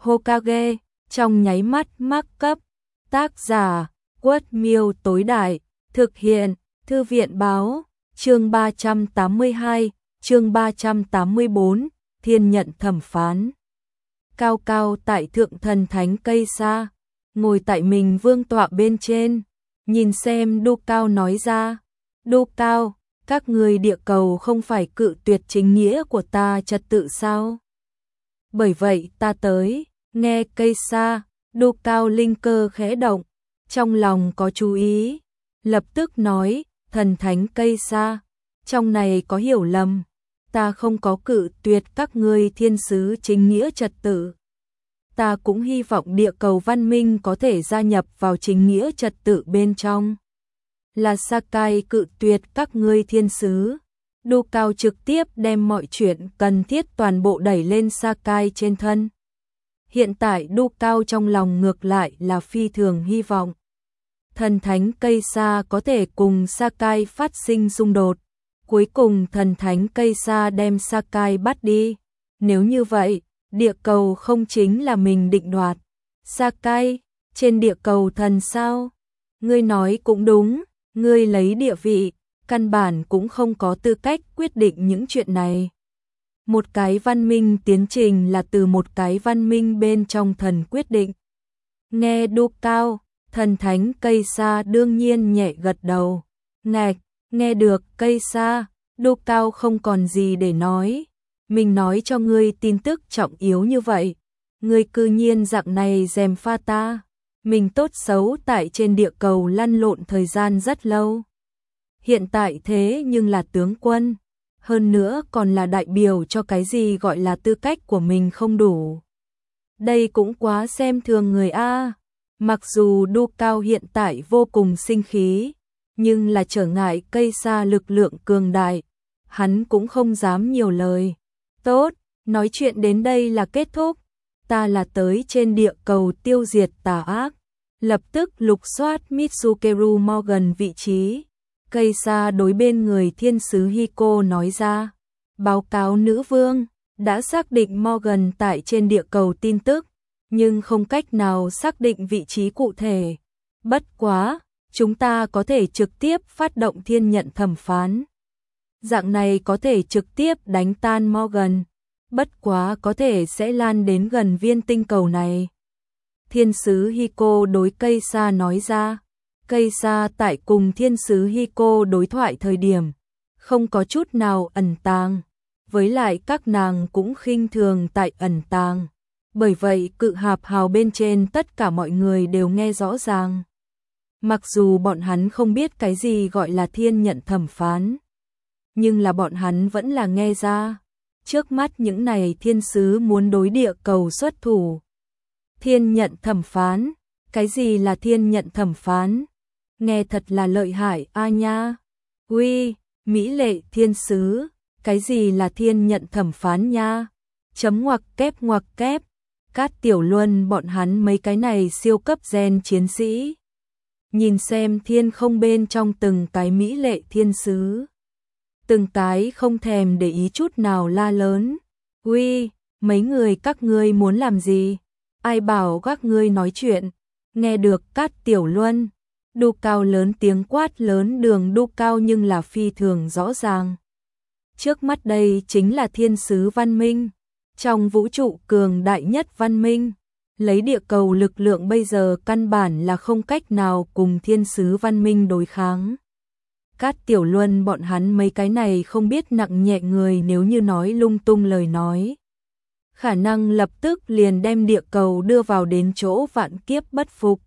Hokage, trong nháy mắt mắc cấp. Tác giả, Quất Miêu tối đại, thực hiện, Thư viện báo, chương 382, chương 384, thiên nhận thẩm phán. Cao cao tại thượng thần thánh cây sa, ngồi tại mình vương tọa bên trên, nhìn xem Du Cao nói ra, Du Cao, các người địa cầu không phải cự tuyệt chính nghĩa của ta trật tự sao? Bởi vậy ta tới, nghe cây sa, Du Cao linh cơ khẽ động, trong lòng có chú ý, lập tức nói, thần thánh cây sa, trong này có hiểu lầm, ta không có cự tuyệt các ngươi thiên sứ chính nghĩa trật tự. Ta cũng hy vọng địa cầu văn minh có thể gia nhập vào chính nghĩa trật tự bên trong. Là Sakai cự tuyệt các ngươi thiên sứ. Du Cao trực tiếp đem mọi chuyện cần thiết toàn bộ đẩy lên Sakai trên thân. Hiện tại Du Cao trong lòng ngược lại là phi thường hy vọng thần thánh cây sa có thể cùng Sakai phát sinh xung đột. Cuối cùng thần thánh cây sa đem Sakai bắt đi. Nếu như vậy, địa cầu không chính là mình định đoạt. Sakai, trên địa cầu thần sao? Ngươi nói cũng đúng, ngươi lấy địa vị, căn bản cũng không có tư cách quyết định những chuyện này. Một cái văn minh tiến trình là từ một cái văn minh bên trong thần quyết định. Nghe Du Cao, thần thánh cây sa đương nhiên nhẹ gật đầu. Ngạch, nghe được cây sa, Du Cao không còn gì để nói. Mình nói cho ngươi tin tức trọng yếu như vậy, ngươi cư nhiên dạng này gièm pha ta. Mình tốt xấu tại trên địa cầu lăn lộn thời gian rất lâu. Hiện tại thế nhưng là tướng quân, hơn nữa còn là đại biểu cho cái gì gọi là tư cách của mình không đủ. Đây cũng quá xem thường người a. Mặc dù Du Cao hiện tại vô cùng sinh khí, nhưng là trở ngại cây sa lực lượng cường đại, hắn cũng không dám nhiều lời. Tốt, nói chuyện đến đây là kết thúc. Ta là tới trên địa cầu tiêu diệt tà ác. Lập tức lục soát Mitsukeru Morgan vị trí. Cây sa đối bên người thiên sứ Hiko nói ra. Báo cáo nữ vương, đã xác định Morgan tại trên địa cầu tin tức, nhưng không cách nào xác định vị trí cụ thể. Bất quá, chúng ta có thể trực tiếp phát động thiên nhận thẩm phán. Dạng này có thể trực tiếp đánh tan Morgan. Bất quá có thể sẽ lan đến gần viên tinh cầu này. Thiên sứ Hiko đối cây sa nói ra. Cây sa tại cùng thiên sứ Hiko đối thoại thời điểm, không có chút nào ẩn tàng. Với lại các nàng cũng khinh thường tại ẩn tàng. Bởi vậy cự hạp hào bên trên tất cả mọi người đều nghe rõ ràng. Mặc dù bọn hắn không biết cái gì gọi là thiên nhận thẩm phán, nhưng là bọn hắn vẫn là nghe ra. Trước mắt những này thiên sứ muốn đối địa cầu xuất thủ. Thiên nhận thẩm phán, cái gì là thiên nhận thẩm phán? Nghe thật là lợi hại a nha. Uy, mỹ lệ thiên sứ, cái gì là thiên nhận thẩm phán nha? Chấm ngoặc kép. Cát Tiểu Luân bọn hắn mấy cái này siêu cấp gen chiến sĩ. Nhìn xem thiên không bên trong từng cái mỹ lệ thiên sứ. Từng cái không thèm để ý chút nào la lớn. Uy, mấy người các ngươi muốn làm gì? Ai bảo các ngươi nói chuyện? Nghe được Cát Tiểu Luân, Du Cao lớn tiếng quát lớn đường Du Cao nhưng là phi thường rõ ràng. Trước mắt đây chính là thiên sứ văn minh. Trong vũ trụ cường đại nhất văn minh, lấy địa cầu lực lượng bây giờ căn bản là không cách nào cùng thiên sứ văn minh đối kháng. Cát Tiểu Luân bọn hắn mấy cái này không biết nặng nhẹ người nếu như nói lung tung lời nói. Khả năng lập tức liền đem địa cầu đưa vào đến chỗ vạn kiếp bất phục.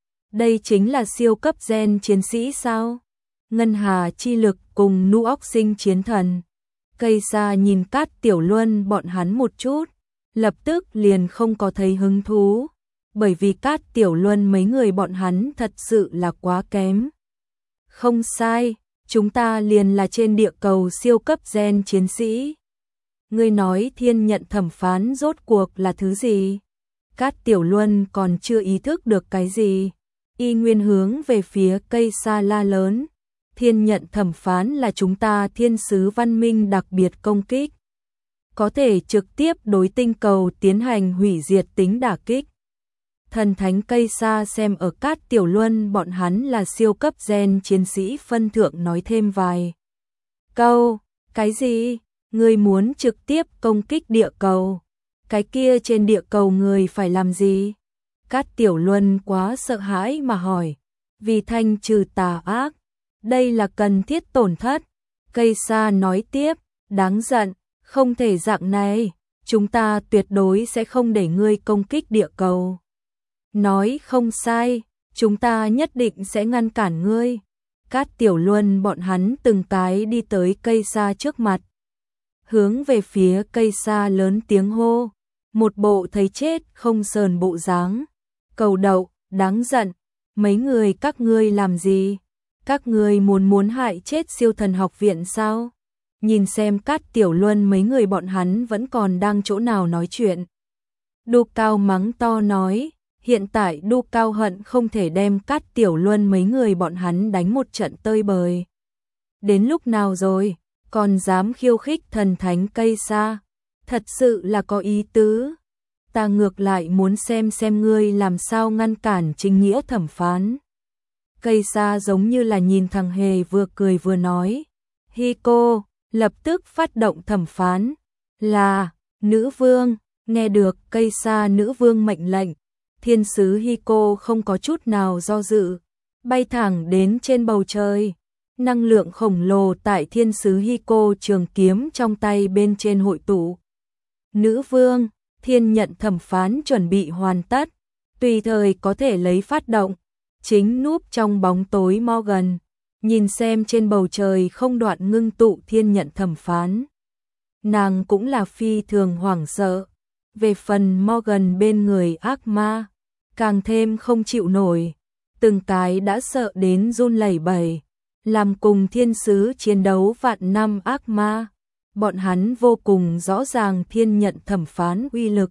Đây chính là siêu cấp gen chiến sĩ sao? Ngân hà chi lực cùng nu óc sinh chiến thần. Cây sa nhìn Cát Tiểu Luân bọn hắn một chút, lập tức liền không có thấy hứng thú, bởi vì Cát Tiểu Luân mấy người bọn hắn thật sự là quá kém. Không sai, chúng ta liền là trên địa cầu siêu cấp gen chiến sĩ. Ngươi nói thiên nhận thẩm phán rốt cuộc là thứ gì? Cát Tiểu Luân còn chưa ý thức được cái gì. Y nguyên hướng về phía cây sa la lớn. Thiên nhận thẩm phán là chúng ta thiên sứ văn minh đặc biệt công kích. có thể trực tiếp đối tinh cầu tiến hành hủy diệt tính đả kích. Thần thánh cây sa xem ở Cát Tiểu Luân bọn hắn là siêu cấp gen chiến sĩ phân thượng nói thêm vài câu. Cái gì? Ngươi muốn trực tiếp công kích địa cầu? Cái kia trên địa cầu người phải làm gì? Cát Tiểu Luân quá sợ hãi mà hỏi. Vì thanh trừ tà ác, đây là cần thiết tổn thất. Cây sa nói tiếp, đáng giận, không thể dạng này, chúng ta tuyệt đối sẽ không để ngươi công kích địa cầu. Nói không sai, chúng ta nhất định sẽ ngăn cản ngươi. Cát Tiểu Luân bọn hắn từng cái đi tới cây sa trước mặt, hướng về phía cây sa lớn tiếng hô, một bộ thấy chết không sờn bộ dáng. Cầu đậu, đáng giận, mấy người các ngươi làm gì? Các ngươi muốn hại chết siêu thần học viện sao? Nhìn xem Cát Tiểu Luân mấy người bọn hắn vẫn còn đang chỗ nào nói chuyện. Đu Cao mắng to nói, hiện tại Đu Cao hận không thể đem Cát Tiểu Luân mấy người bọn hắn đánh một trận tơi bời. Đến lúc nào rồi, còn dám khiêu khích thần thánh cây sa, thật sự là có ý tứ. Ta ngược lại muốn xem ngươi làm sao ngăn cản chính nghĩa thẩm phán. Cây sa giống như là nhìn thằng Hề vừa cười vừa nói. Hiko, lập tức phát động thẩm phán. Là, nữ vương, nghe được cây sa nữ vương mệnh lệnh. Thiên sứ Hiko không có chút nào do dự, bay thẳng đến trên bầu trời. Năng lượng khổng lồ tại thiên sứ Hiko trường kiếm trong tay bên trên hội tụ. Nữ vương, thiên nhận thẩm phán chuẩn bị hoàn tất, tùy thời có thể lấy phát động. Chính núp trong bóng tối Morgan, nhìn xem trên bầu trời không đoạn ngưng tụ thiên nhận thẩm phán. Nàng cũng là phi thường hoảng sợ. Về phần Morgan bên người ác ma, càng thêm không chịu nổi, từng cái đã sợ đến run lẩy bẩy. Làm cùng thiên sứ chiến đấu vạn năm ác ma, bọn hắn vô cùng rõ ràng thiên nhận thẩm phán uy lực.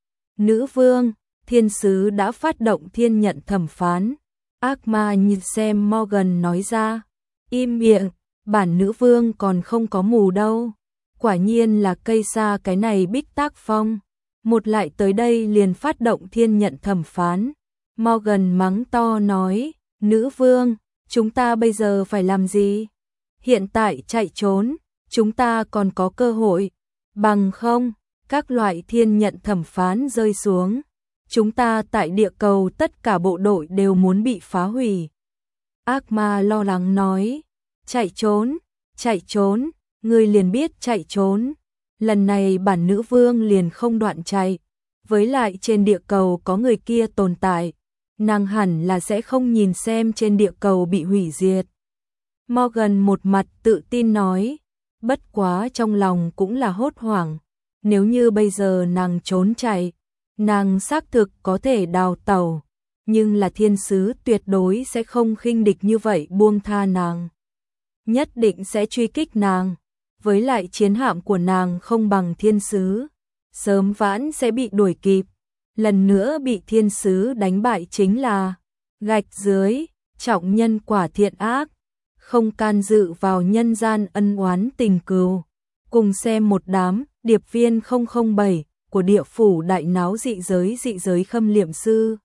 Nữ vương, thiên sứ đã phát động thiên nhận thẩm phán. Ác ma nhìn xem Morgan nói ra, im miệng, bản nữ vương còn không có mù đâu. Quả nhiên là cây sa cái này bích tác phong, một lại tới đây liền phát động thiên nhận thẩm phán. Morgan mắng to nói, nữ vương, chúng ta bây giờ phải làm gì? Hiện tại chạy trốn, chúng ta còn có cơ hội, bằng không, các loại thiên nhận thẩm phán rơi xuống. Chúng ta tại địa cầu tất cả bộ đội đều muốn bị phá hủy. Ác ma lo lắng nói, chạy trốn, ngươi liền biết chạy trốn. Lần này bản nữ vương liền không đoạn chạy. Với lại trên địa cầu có người kia tồn tại, nàng hẳn là sẽ không nhìn xem trên địa cầu bị hủy diệt. Morgan một mặt tự tin nói, bất quá trong lòng cũng là hốt hoảng. Nếu như bây giờ nàng trốn chạy, nàng xác thực có thể đào tẩu, nhưng là thiên sứ tuyệt đối sẽ không khinh địch như vậy buông tha nàng. Nhất định sẽ truy kích nàng, với lại chiến hạm của nàng không bằng thiên sứ, sớm vãn sẽ bị đuổi kịp. Lần nữa bị thiên sứ đánh bại chính là gạch dưới, trọng nhân quả thiện ác, không can dự vào nhân gian ân oán tình cừu. Cùng xem một đám điệp viên 007 của địa phủ đại náo dị giới khâm liệm sư.